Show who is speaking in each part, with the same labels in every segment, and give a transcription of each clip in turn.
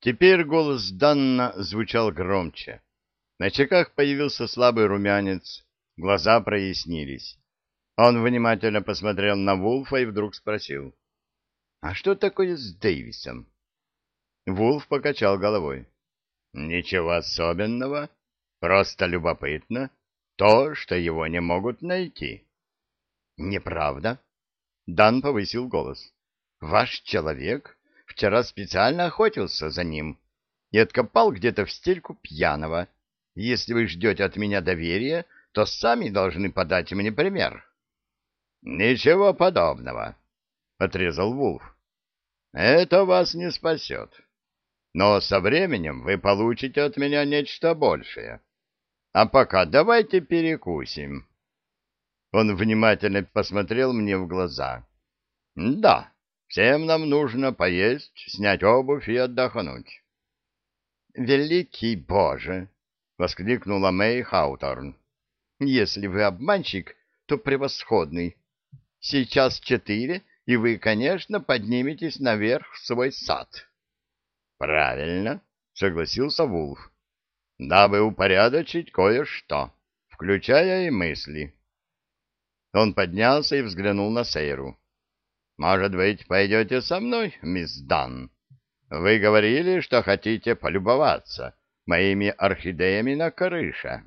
Speaker 1: Теперь голос Данна звучал громче. На щеках появился слабый румянец, глаза прояснились. Он внимательно посмотрел на Вулфа и вдруг спросил: «А что такое с Дэвисом?» Вулф покачал головой. «Ничего особенного, просто любопытно то, что его не могут найти». «Неправда». Дан повысил голос. «Ваш человек вчера специально охотился за ним и откопал где-то в стельку пьяного. Если вы ждете от меня доверия, то сами должны подать мне пример». «Ничего подобного», — отрезал Вулф. «Это вас не спасет. Но со временем вы получите от меня нечто большее. А пока давайте перекусим». Он внимательно посмотрел мне в глаза. «Да, всем нам нужно поесть, снять обувь и отдохнуть». «Великий Боже!» — воскликнула Мэй Хауторн. «Если вы обманщик, то превосходный. Сейчас 4, и вы, конечно, подниметесь наверх в свой сад». «Правильно», — согласился Вулф, «дабы упорядочить кое-что, включая и мысли». Он поднялся и взглянул на Сейру. «Может быть, пойдете со мной, мисс Дан? Вы говорили, что хотите полюбоваться моими орхидеями на крыше».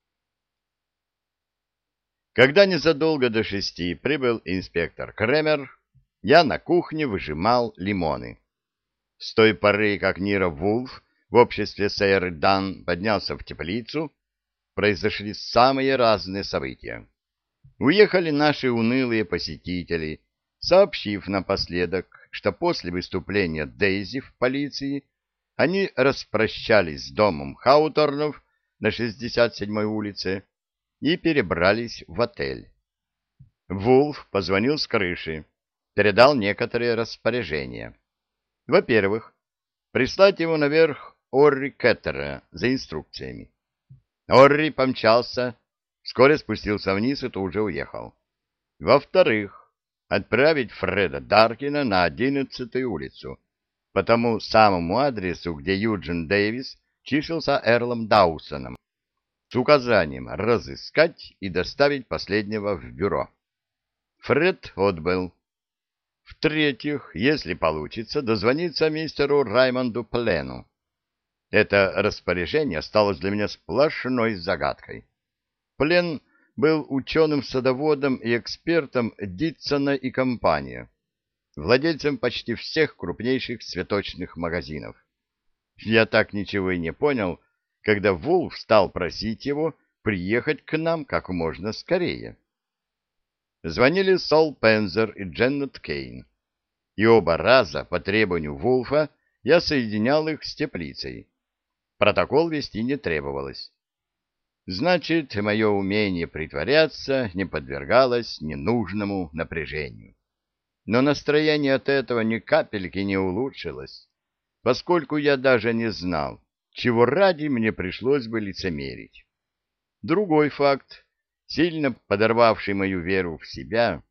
Speaker 1: Когда незадолго до 6 прибыл инспектор Кремер, я на кухне выжимал лимоны. С той поры, как Ниро Вулф в обществе Сейры Дан поднялся в теплицу, произошли самые разные события. Уехали наши унылые посетители, сообщив напоследок, что после выступления Дейзи в полиции они распрощались с домом Хауторнов на 67-й улице и перебрались в отель. Вулф позвонил с крыши, передал некоторые распоряжения. Во-первых, прислать его наверх Орри Кеттера за инструкциями. Орри помчался, вскоре спустился вниз и тут же уехал. Во-вторых, отправить Фреда Даркина на 11-ю улицу, по тому самому адресу, где Юджин Дэвис числился Эрлом Даусоном, с указанием разыскать и доставить последнего в бюро. Фред отбыл. В-третьих, если получится, дозвониться мистеру Раймонду Плену. Это распоряжение осталось для меня сплошной загадкой. Плен был ученым-садоводом и экспертом Дитсона и компания, владельцем почти всех крупнейших цветочных магазинов. Я так ничего и не понял, когда Вулф стал просить его приехать к нам как можно скорее. Звонили Сол Пензер и Дженнет Кейн, и оба раза по требованию Вулфа я соединял их с теплицей. Протокол вести не требовалось. Значит, мое умение притворяться не подвергалось ненужному напряжению. Но настроение от этого ни капельки не улучшилось, поскольку я даже не знал, чего ради мне пришлось бы лицемерить. Другой факт, сильно подорвавший мою веру в себя,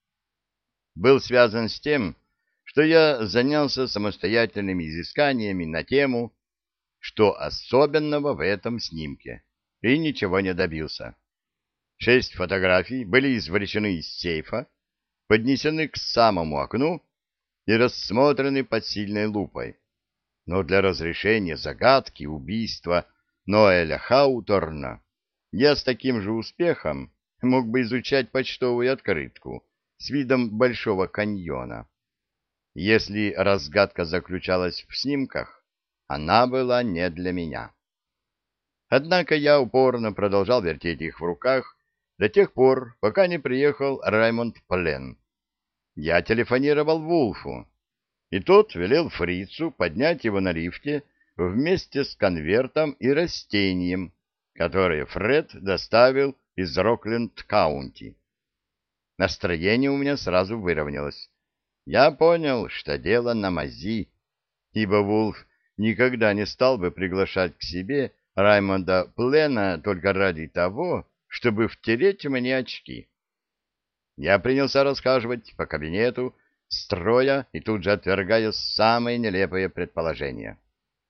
Speaker 1: был связан с тем, что я занялся самостоятельными изысканиями на тему, что особенного в этом снимке, и ничего не добился. 6 фотографий были извлечены из сейфа, поднесены к самому окну и рассмотрены под сильной лупой. Но для разрешения загадки убийства Ноэля Хауторна я с таким же успехом мог бы изучать почтовую открытку с видом Большого каньона. Если разгадка заключалась в снимках, она была не для меня. Однако я упорно продолжал вертеть их в руках до тех пор, пока не приехал Раймонд Плен. Я телефонировал Вулфу, и тот велел фрицу поднять его на лифте вместе с конвертом и растением, которое Фред доставил из Рокленд-Каунти. Настроение у меня сразу выровнялось. Я понял, что дело на мази, ибо Вулф никогда не стал бы приглашать к себе Раймонда Плена только ради того, чтобы втереть мне очки. Я принялся расхаживать по кабинету, строя и тут же отвергая самые нелепые предположения.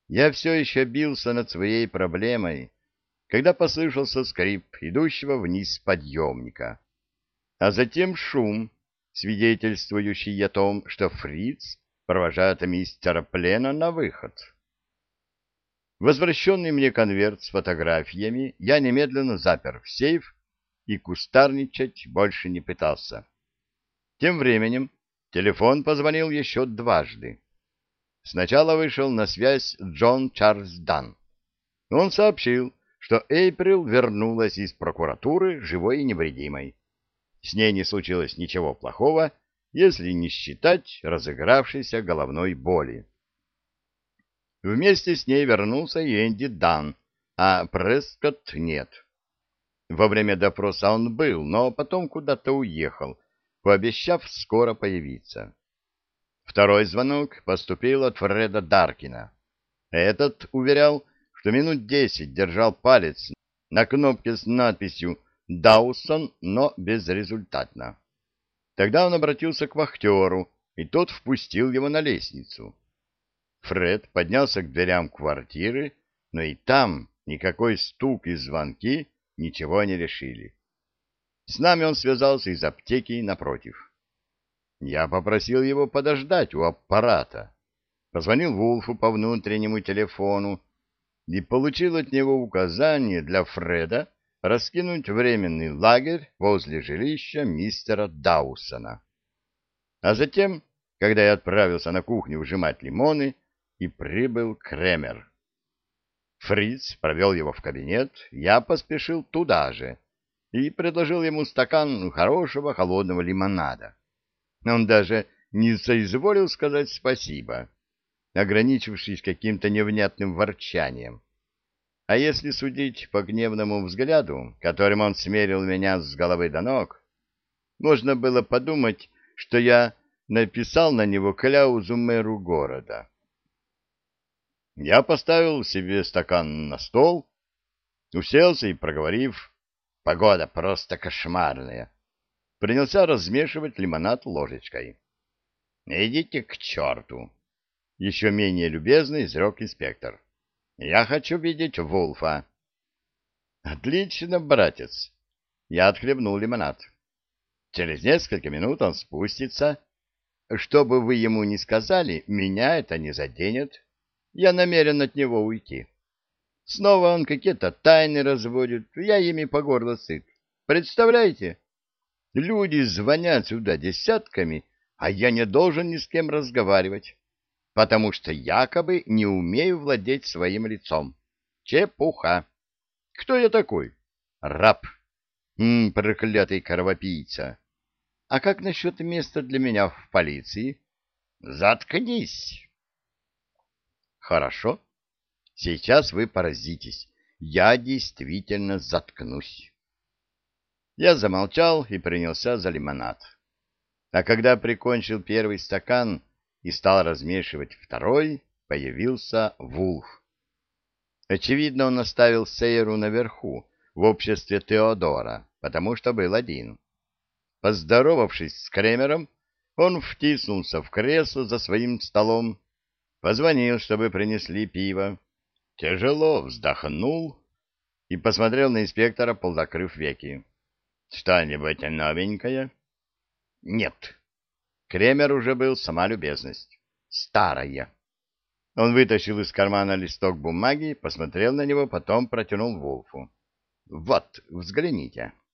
Speaker 1: Я все еще бился над своей проблемой, когда послышался скрип идущего вниз подъемника, а затем шум, свидетельствующий о том, что фриц провожает мистера Плена на выход. Возвращенный мне конверт с фотографиями я немедленно запер в сейф и кустарничать больше не пытался. Тем временем телефон позвонил еще дважды. Сначала вышел на связь Джон Чарльз Дан. Он сообщил, что Эйприл вернулась из прокуратуры живой и невредимой. С ней не случилось ничего плохого, если не считать разыгравшейся головной боли. Вместе с ней вернулся и Энди Дан, а Прескотт нет. Во время допроса он был, но потом куда-то уехал, пообещав скоро появиться. Второй звонок поступил от Фреда Даркина. Этот уверял, что минут 10 держал палец на кнопке с надписью «Даусон», но безрезультатно. Тогда он обратился к вахтеру, и тот впустил его на лестницу. Фред поднялся к дверям квартиры, но и там никакой стук и звонки ничего не решили. С нами он связался из аптеки напротив. Я попросил его подождать у аппарата, позвонил Вулфу по внутреннему телефону и получил от него указание для Фреда раскинуть временный лагерь возле жилища мистера Даусона. А затем, когда я отправился на кухню выжимать лимоны, и прибыл Кремер. Фриц провел его в кабинет, я поспешил туда же и предложил ему стакан хорошего холодного лимонада. Он даже не соизволил сказать спасибо, ограничившись каким-то невнятным ворчанием. А если судить по гневному взгляду, которым он смерил меня с головы до ног, можно было подумать, что я написал на него кляузу мэру города. Я поставил себе стакан на стол, уселся и, проговорив «Погода просто кошмарная», принялся размешивать лимонад ложечкой. «Идите к черту!» — еще менее любезно изрек инспектор. «Я хочу видеть Вулфа». «Отлично, братец!» Я отхлебнул лимонад. «Через несколько минут он спустится. Что бы вы ему ни сказали, меня это не заденет. Я намерен от него уйти. Снова он какие-то тайны разводит, я ими по горло сыт. Представляете? Люди звонят сюда десятками, а я не должен ни с кем разговаривать, потому что якобы не умею владеть своим лицом. Чепуха. Кто я такой? Раб. Проклятый кровопийца. А как насчет места для меня в полиции? Заткнись. Хорошо. Сейчас вы поразитесь. Я действительно заткнусь. Я замолчал и принялся за лимонад. А когда прикончил первый стакан и стал размешивать второй, появился Вулф. Очевидно, он оставил Сейру наверху, в обществе Теодора, потому что был один. Поздоровавшись с Кремером, он втиснулся в кресло за своим столом, позвонил, чтобы принесли пиво, тяжело вздохнул и посмотрел на инспектора, полузакрыв веки. «Что-нибудь новенькое?» «Нет». Кремер уже был сама любезность. «Старая». Он вытащил из кармана листок бумаги, посмотрел на него, потом протянул Вулфу. «Вот, взгляните».